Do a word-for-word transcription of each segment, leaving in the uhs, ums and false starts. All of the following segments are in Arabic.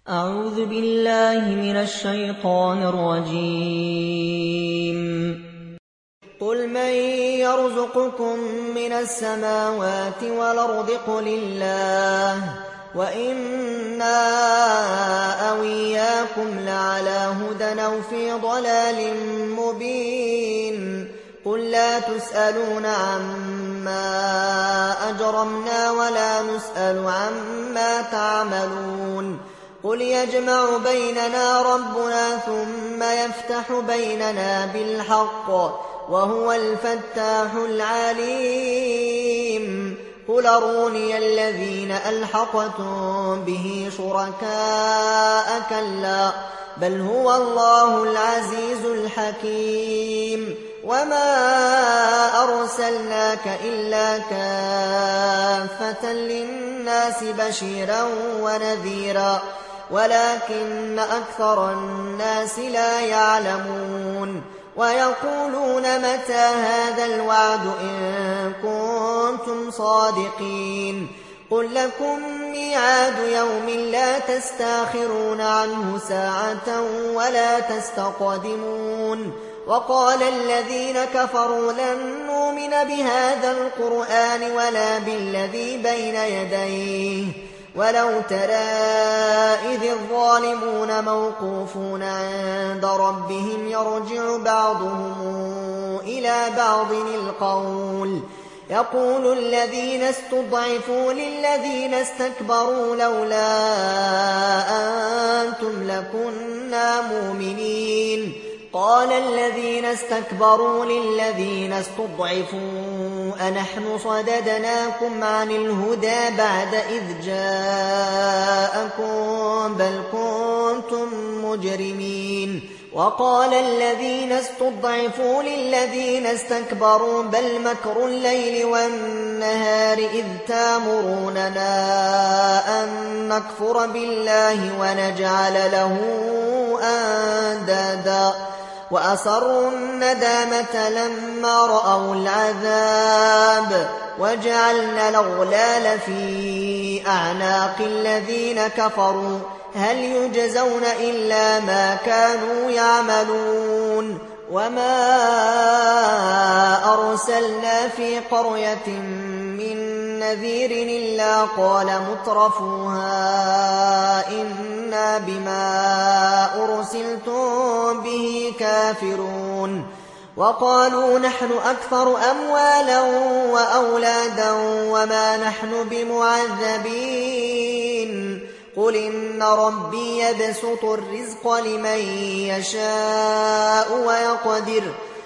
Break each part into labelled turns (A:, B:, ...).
A: أعوذ بالله من الشيطان الرجيم. قل من يرزقكم من السماوات والأرض قل الله وإنا أو إياكم لعلى هدى أو في ضلال مبين. قل لا تسألون عما أجرمنا ولا نسأل عما تعملون. قل يجمع بيننا ربنا ثم يفتح بيننا بالحق وهو الفتاح العليم. قل أروني الذين ألحقتم به شركاء كلا بل هو الله العزيز الحكيم. وما أرسلناك إلا كافة للناس بشيرا ونذيرا ولكن أكثر الناس لا يعلمون. ويقولون متى هذا الوعد إن كنتم صادقين. قل لكم ميعاد يوم لا تستاخرون عنه ساعة ولا تستقدمون. وقال الذين كفروا لن نؤمن بهذا القرآن ولا بالذي بين يديه ولو ترى إذ الظالمون موقوفون عند ربهم يرجع بعضهم إلى بعض القول يقول الذين استضعفوا للذين استكبروا لولا أنتم لكنا مؤمنين. قال الذين استكبروا للذين استضعفوا أنحن صددناكم عن الهدى بعد إذ جاءكم بل كنتم مجرمين. وقال الذين استضعفوا للذين استكبروا بل مكر الليل والنهار إذ تامروننا أن نكفر بالله ونجعل له أندادا وأسروا الندامة لما رأوا العذاب وجعلنا الأغلال في أعناق الذين كفروا هل يجزون إلا ما كانوا يعملون. وما أرسلنا في قرية من نذير إلا قال مترفوها إنا بما أرسلتم به كافرون. وقالوا نحن أكثر أموالا وأولادا وما نحن بمعذبين. قل إن ربي يبسط الرزق لمن يشاء ويقدر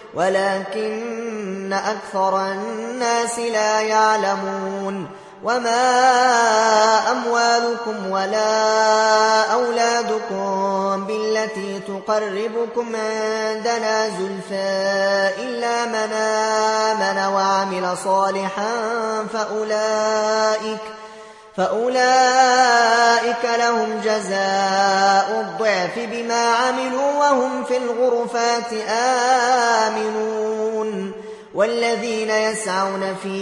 A: ولكن أكثر الناس لا يعلمون. وما أموالكم ولا أولادكم بالتي تقربكم عندنا زلفى إلا من آمن وعمل صالحا فأولئك فأولئك لهم جزاء الضعف بما عملوا وهم في الغرفات آمنون. والذين يسعون في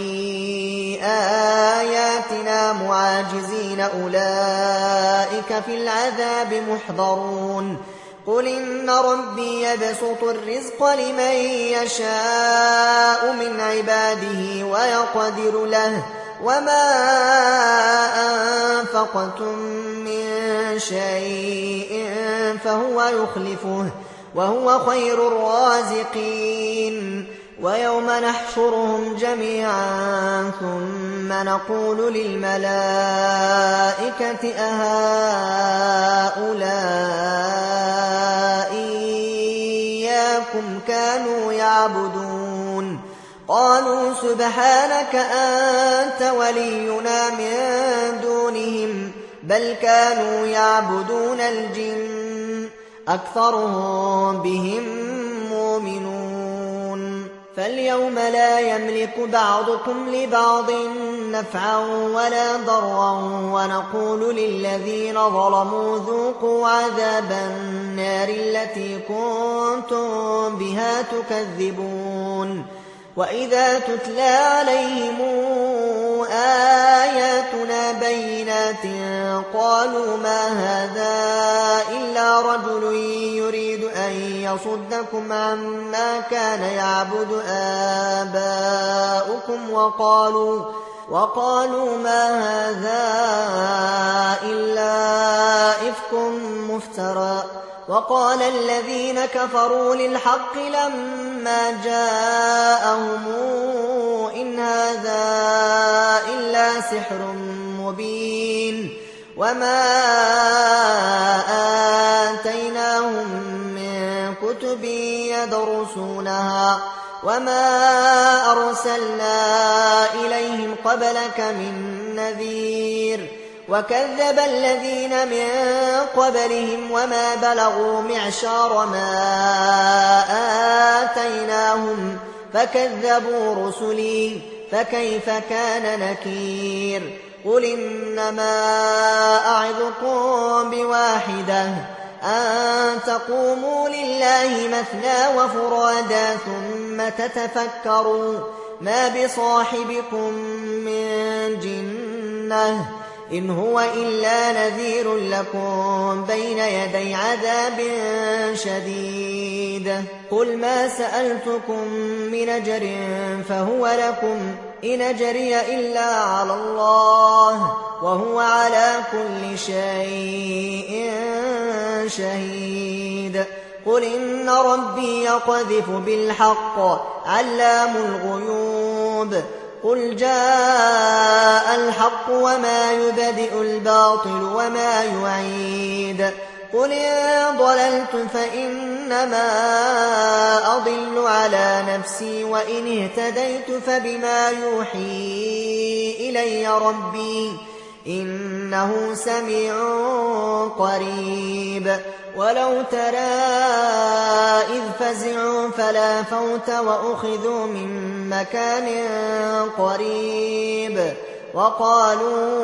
A: آياتنا معاجزين أولئك في العذاب محضرون. قل إن ربي يبسط الرزق لمن يشاء من عباده ويقدر له وما أنفقتم من شيء فهو يخلفه وهو خير الرازقين. ويوم نحشرهم جميعا ثم نقول للملائكة أهؤلاء إياكم كانوا يعبدون قالوا سبحانك أنت ولينا من دونهم بل كانوا يعبدون الجن أكثرهم بهم مؤمنون. فاليوم لا يملك بعضكم لبعض نفعا ولا ضرا ونقول للذين ظلموا ذوقوا عذاب النار التي كنتم بها تكذبون. وإذا تتلى عليهم آياتنا بينات قالوا ما هذا إلا رجل يريد أن يصدكم عما كان يعبد آباؤكم وقالوا وقالوا ما هذا إلا إفك مفترى. وقال الذين كفروا للحق لما جاءهم إن هذا إلا سحر مبين. وما آتيناهم من كتب يدرسونها وما أرسلنا إليهم قبلك من نذير. وكذب الذين من قبلهم وما بلغوا معشار ما آتيناهم فكذبوا رسلي فكيف كان نكير. قل إنما أعظكم بواحدة أن تقوموا لله مثنى وفرادا ثم تتفكروا ما بصاحبكم من جنة إن هو إلا نذير لكم بين يدي عذاب شديد. قل ما سألتكم من أجر فهو لكم إن أجري إلا على الله وهو على كل شيء شهيد. قل إن ربي يقذف بالحق علام الغيوب. قل جاء الحق وما يبدئ الباطل وما يعيد. قل إن ضللت فإنما أضل على نفسي وإن اهتديت فبما يوحي إلي ربي إنه سميع قريب. ولو ترى إذ فزعوا فلا فوت وأخذوا من مكان قريب وقالوا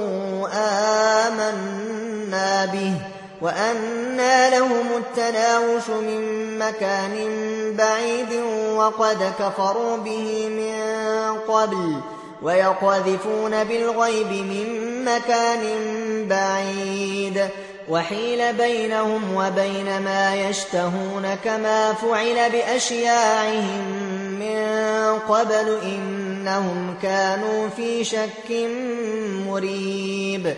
A: آمنا به وأنى لهم التناوش من مكان بعيد وقد كفروا به من قبل ويقذفون بالغيب من مكان بعيد. وحيل بينهم وبين ما يشتهون كما فعل بأشياعهم من قبل إنهم كانوا في شك مريب.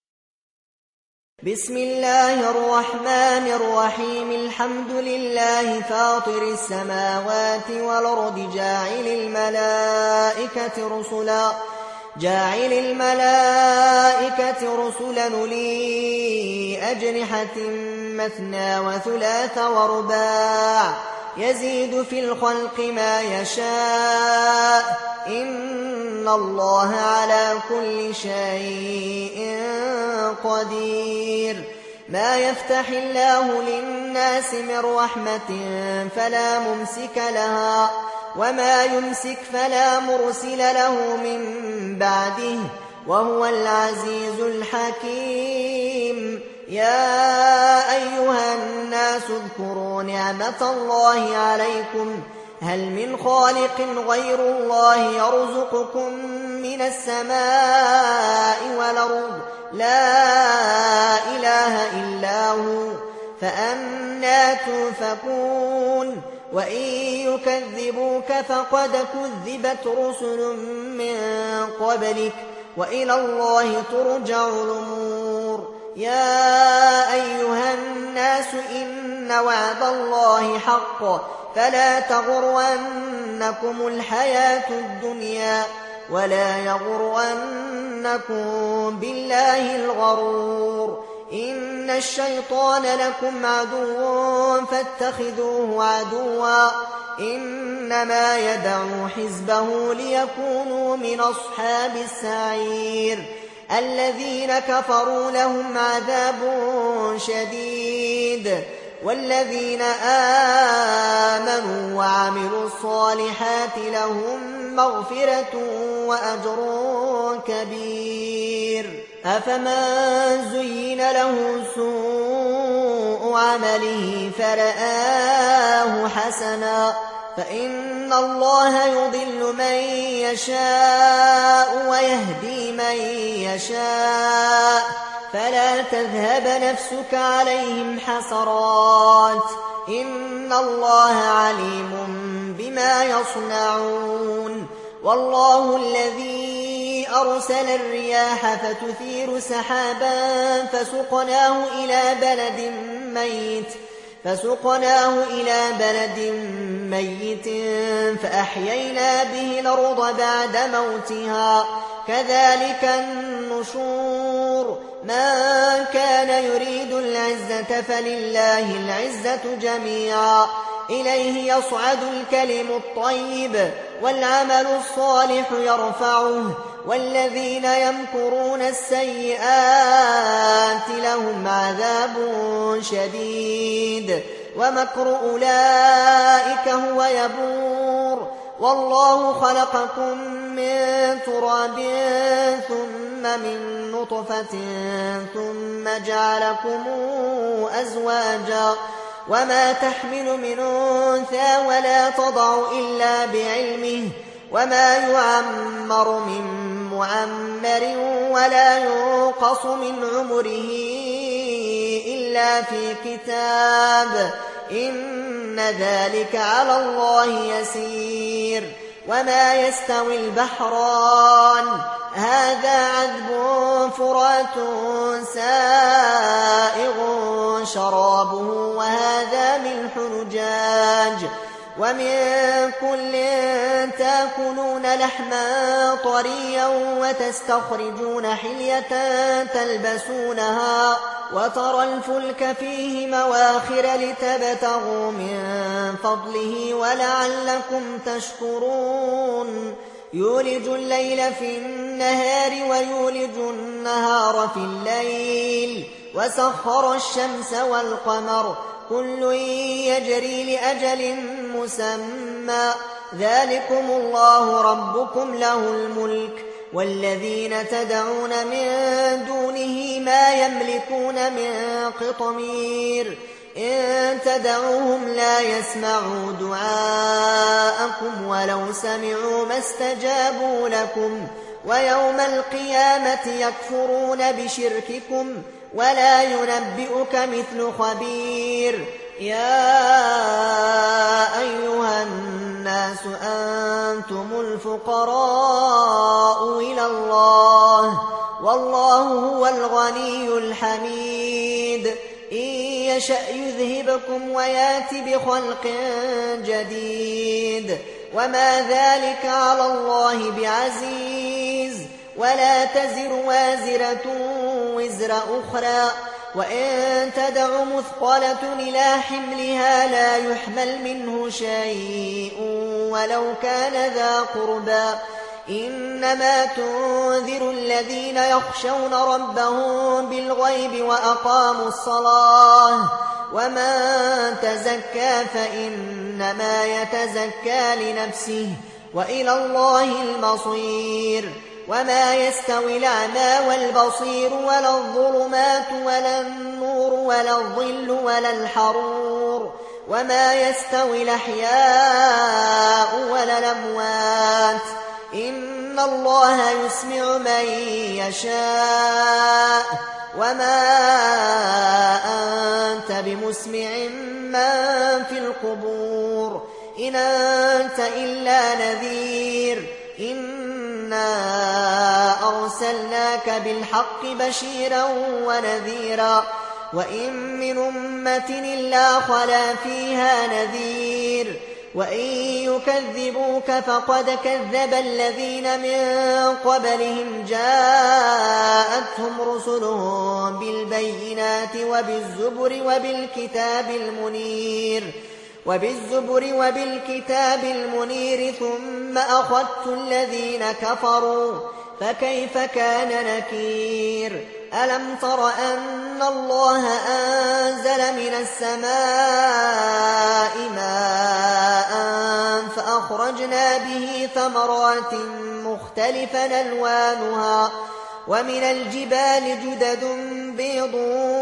A: بسم الله الرحمن الرحيم الحمد لله فاطر السماوات والأرض جاعل الملائكة رسلا جاعل الملائكة رسلا أولي أجنحة مثنى وثلاث ورباع يزيد في الخلق ما يشاء إن الله على كل شيء قدير. ما يفتح الله للناس من رحمة فلا ممسك لها وما يمسك فلا مرسل له من بعده وهو العزيز الحكيم. يا أيها الناس اذكروا نعمة الله عليكم هل من خالق غير الله يرزقكم من السماء والأرض لا إله إلا هو فأنى تؤفكون. وإن يكذبوك فقد كذبت رسل من قبلك وإلى الله ترجع الأمور. يا أيها الناس إن وعد الله حق فلا تغرنكم الحياة الدنيا ولا يغرنكم بالله الغرور. إن الشيطان لكم عدو فاتخذوه عدوا إنما يدعو حزبه ليكونوا من أصحاب السعير. الذين كفروا لهم عذاب شديد والذين آمنوا وعملوا الصالحات لهم مغفرة وأجر كبير. أفمن زين له سوء عمله فرآه حسنا فإن الله يضل من يشاء ويهدي من يشاء فلا تذهب نفسك عليهم حسرات إن الله عليم بما يصنعون والله الذي أرسل الرياح فتثير سحابا فسقناه إلى بلد ميت فسقناه إلى بلد ميت فأحيينا به الأرض بعد موتها كذلك النشور من كان يريد العزة فلله العزة جميعا إليه يصعد الكلم الطيب والعمل الصالح يرفعه والذين يمكرون السيئات لهم عذاب شديد ومكر أولئك هو يبور والله خلقكم من تراب ثم من نطفة ثم جعلكم أزواجا وما تحمل من أنثى ولا تضع إلا بعلمه وما يعمر من معمر ولا ينقص من عمره إلا في كتاب إن ذلك على الله يسير وما يستوي البحران هذا عذب فرات سائغ شرابه وهذا ملح نجاج ومن كل تاكلون لحما طريا وتستخرجون حلية تلبسونها وترى الفلك فيه مواخر لتبتغوا من فضله ولعلكم تشكرون يولج الليل في النهار ويولج النهار في الليل وسخر الشمس والقمر كل يجري لأجل مسمى ذلكم الله ربكم له الملك والذين تدعون من دونه ما يملكون من قطمير إن تدعوهم لا يسمعوا دعاءكم ولو سمعوا ما استجابوا لكم ويوم القيامة يكفرون بشرككم ولا ينبئك مثل خبير يا أيها الناس أنتم الفقراء إلى الله والله هو الغني الحميد إن يشأ يذهبكم ويات بخلق جديد وما ذلك على الله بعزيز ولا تزر وازرة وزر أخرى وإن تدع مثقلة إلى حملها لا يحمل منه شيء ولو كان ذا قربى إنما تنذر الذين يخشون ربهم بالغيب وأقاموا الصلاة ومن تزكى فإنما يتزكى لنفسه وإلى الله المصير وما يستوي الأعمى والبصير ولا الظلمات ولا النور ولا الظل ولا الحرور وما يستوي الأحياء ولا الأموات إن الله يسمع من يشاء وما أنت بمسمع من في القبور إن أنت إلا نذير إنا أرسلناك بالحق بشيرا ونذيرا وإن من أمة إلا خلا فيها نذير وإن يكذبوك فقد كذب الذين من قبلهم جاءتهم رسلهم بالبينات وبالزبر وبالكتاب المنير وبالزبر وبالكتاب المنير ثم أخذت الذين كفروا فكيف كان نكير ألم تر أن الله أنزل من السماء ماء فأخرجنا به ثمرات مختلفا ألوانها ومن الجبال جدد بيض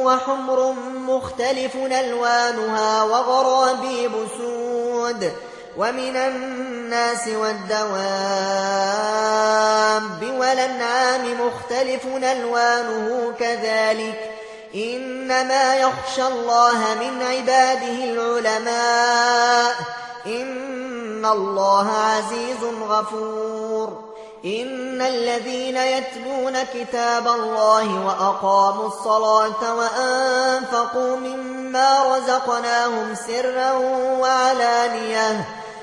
A: وحمر مختلف ألوانها وغرابيب سود ومن الناس والدواب والأنعام مختلف ألوانه كذلك إنما يخشى الله من عباده العلماء إن الله عزيز غفور إن الذين يتلون كتاب الله وأقاموا الصلاة وأنفقوا مما رزقناهم سرا وعلانية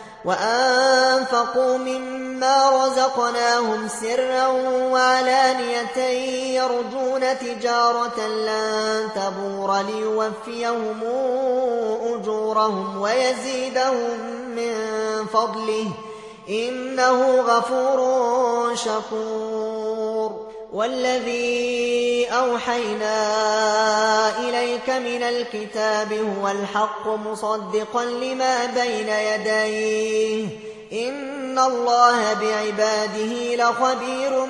A: وأنفقوا مما رزقناهم سرا وعلانية يرجون تجارة لن تبور ليوفيهم أجورهم ويزيدهم من فضله إنه غفور شكور والذي أوحينا إليك من الكتاب هو الحق مصدقا لما بين يديه إن الله بعباده لخبير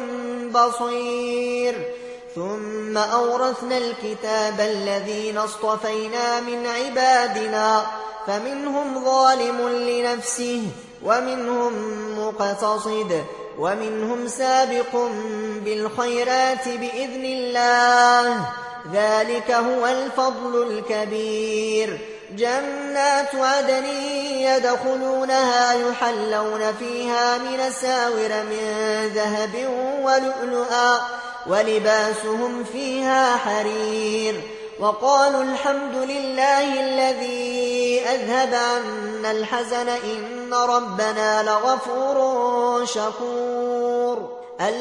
A: بصير ثم أورثنا الكتاب الذين اصطفينا من عبادنا فمنهم ظالم لنفسه ومنهم مقتصد ومنهم سابق بالخيرات بإذن الله ذلك هو الفضل الكبير جنات عدن يدخلونها يحلون فيها من أساور من ذهب ولؤلؤا ولباسهم فيها حرير وقالوا الحمد لله الذي أذهب عنا الحزن إن ربنا لغفور شكور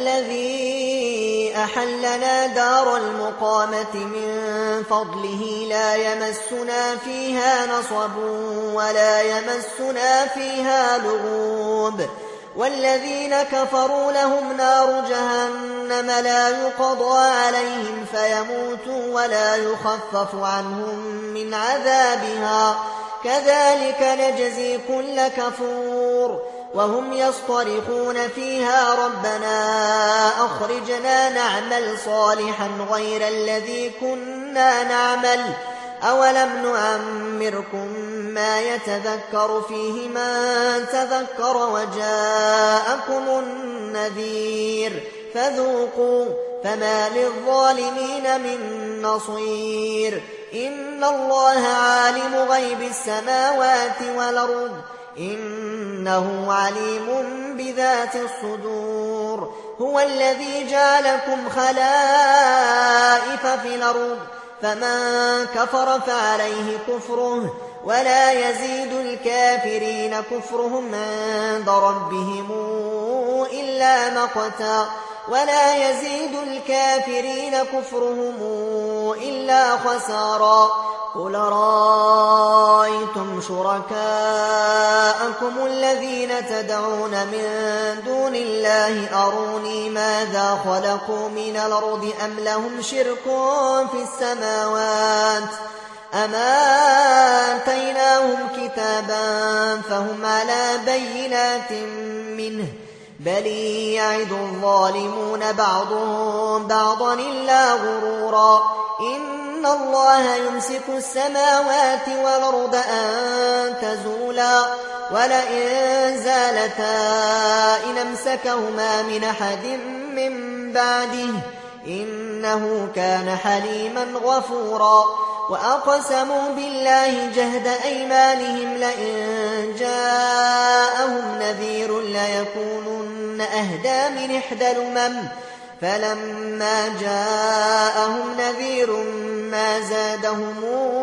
A: الذي أحلنا دار المقامة من فضله لا يمسنا فيها نصب ولا يمسنا فيها لغوب والذين كفروا لهم نار جهنم لا يقضى عليهم فيموتوا ولا يخفف عنهم من عذابها كذلك نجزي كل كفور وهم يصطرخون فيها ربنا أخرجنا نعمل صالحا غير الذي كنا نعمل أولم نعمركم ما يتذكر فيه من تذكر وجاءكم النذير فذوقوا فما للظالمين من نصير إن الله عالم غيب السماوات والأرض إنه عليم بذات الصدور هو الذي جعلكم خلائف في الأرض فمن كفر فعليه كفره ولا يزيد الكافرين كفرهم عند ربهم إلا مقتا ولا يزيد الكافرين كفرهم إلا خسارا قل رأيتم شركاءكم الذين تدعون من دون الله أروني ماذا خلقوا من الأرض أم لهم شرك في السماوات أما آتيناهم كتابا فهم على بينات منه بل يعد الظالمون بعضهم بعضا إلا غرورا إن الله يمسك السماوات والأرض أن تزولا ولئن زالتا إن أمسكهما من أحد من بعده إنه كان حليما غفورا وأقسموا بالله جهد أيمانهم لئن جاءهم نذير ليكونن أهدى من إحدى الأمم فلما جاءهم نذير ما زادهم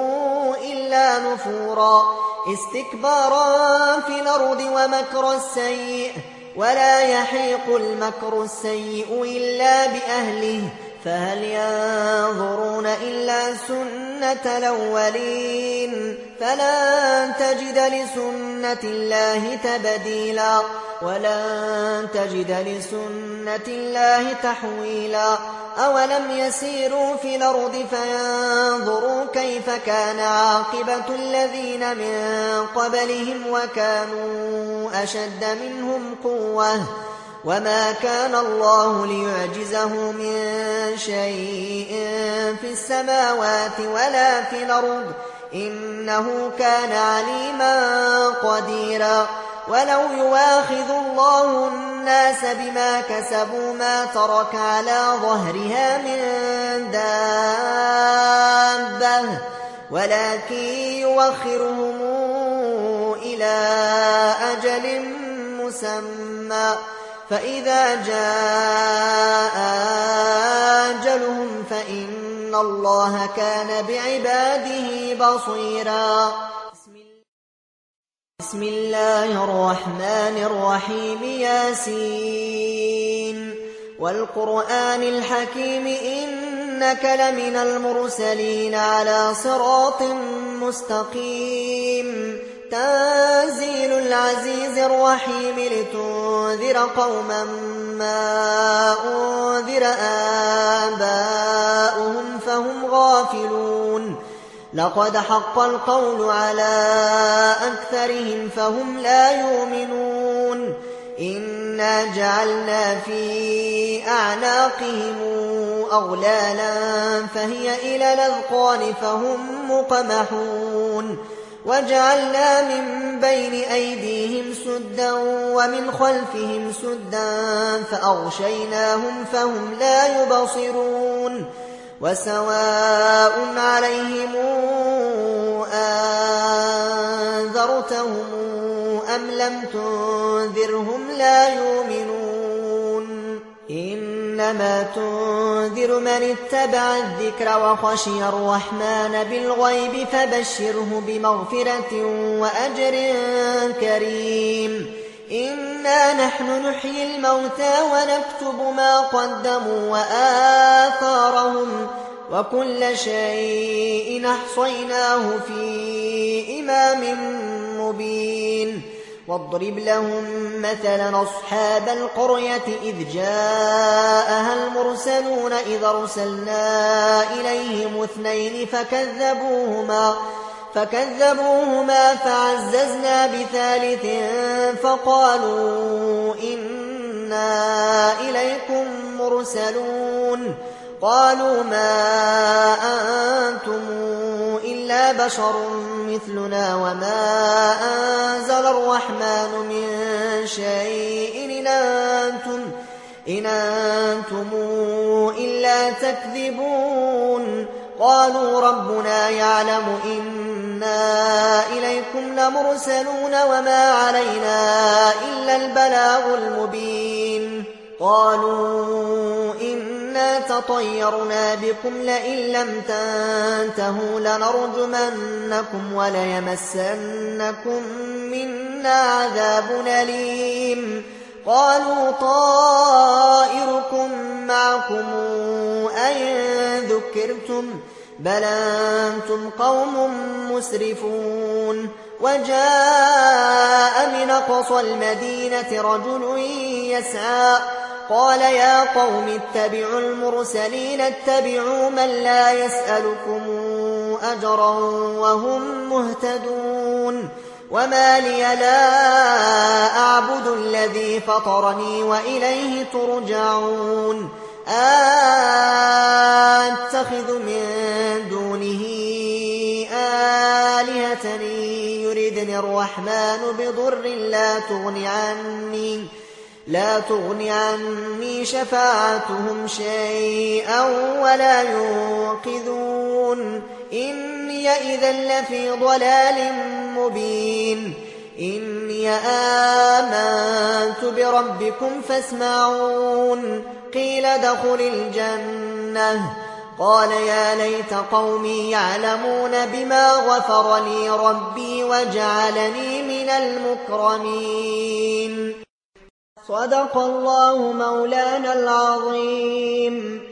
A: إلا نفورا استكبارا في الأرض ومكر السيء ولا يحيق المكر السيء إلا بأهله فهل ينظرون إلا سنة الأولين فلن تجد لسنة الله تبديلا ولن تجد لسنة الله تحويلا أولم يسيروا في الأرض فينظروا كيف كان عاقبة الذين من قبلهم وكانوا أشد منهم قوة وما كان الله ليعجزه من شيء في السماوات ولا في الأرض إنه كان عليما قديرا ولو يواخذ الله الناس بما كسبوا ما ترك على ظهرها من دابة ولكن يوخرهم إلى أجل مسمى فإذا جاء أجلهم فإن الله كان بعباده بصيرا. بسم الله الرحمن الرحيم. ياسين والقرآن الحكيم إنك لمن المرسلين على صراط مستقيم تنزيل العزيز الرحيم لتنذر قوما ما أنذر آباؤهم فهم غافلون لقد حق القول على أكثرهم فهم لا يؤمنون إنا جعلنا في أعناقهم أغلالا فهي إلى الأذقان فهم مقمحون وجعلنا من بين أيديهم سدا ومن خلفهم سدا فأغشيناهم فهم لا يبصرون وسواء عليهم أنذرتهم أم لم تنذرهم لا يؤمنون إنما تنذر من اتبع الذكر وخشي الرحمن بالغيب فبشره بمغفرة وأجر كريم. إنا نحن نحيي الموتى ونكتب ما قدموا وآثارهم وكل شيء أحصيناه في إمام مبين. واضرب لهم مثلا أصحاب القرية إذ جاءها المرسلون إذ أرسلنا إليهم اثنين فكذبوهما فكذبوهما فعززنا بثالث فقالوا إنا إليكم مرسلون قالوا ما أنتم إلا بشر مثلنا وما أنزل الرحمن من شيء إن أنتم, إن أنتم إلا تكذبون قالوا ربنا يعلم إنا إليكم لمرسلون وما علينا إلا البلاغ المبين. قالوا إنا تطيرنا بكم لئن لم تنتهوا لنرجمنكم وليمسنكم منا عذاب أليم. قالوا طائركم معكم أئن ذكرتم بل أنتم قوم مسرفون. وجاء من أقصى المدينة رجل يسعى قال يا قوم اتبعوا المرسلين اتبعوا من لا يسألكم أجرا وهم مهتدون. وما لي لا أعبد الذي فطرني وإليه ترجعون. أتخذ من دونه آلهة يردني الرحمن بضر لا تغن عني لا تغن عني شفاعتهم شيئا ولا ينقذون. إني إذا لفي ضلال مبين. إني آمنت بربكم فاسمعون. قيل ادخل الجنة قال يا ليت قومي يعلمون بما غفر لي ربي وجعلني من المكرمين. صدق الله مولانا العظيم.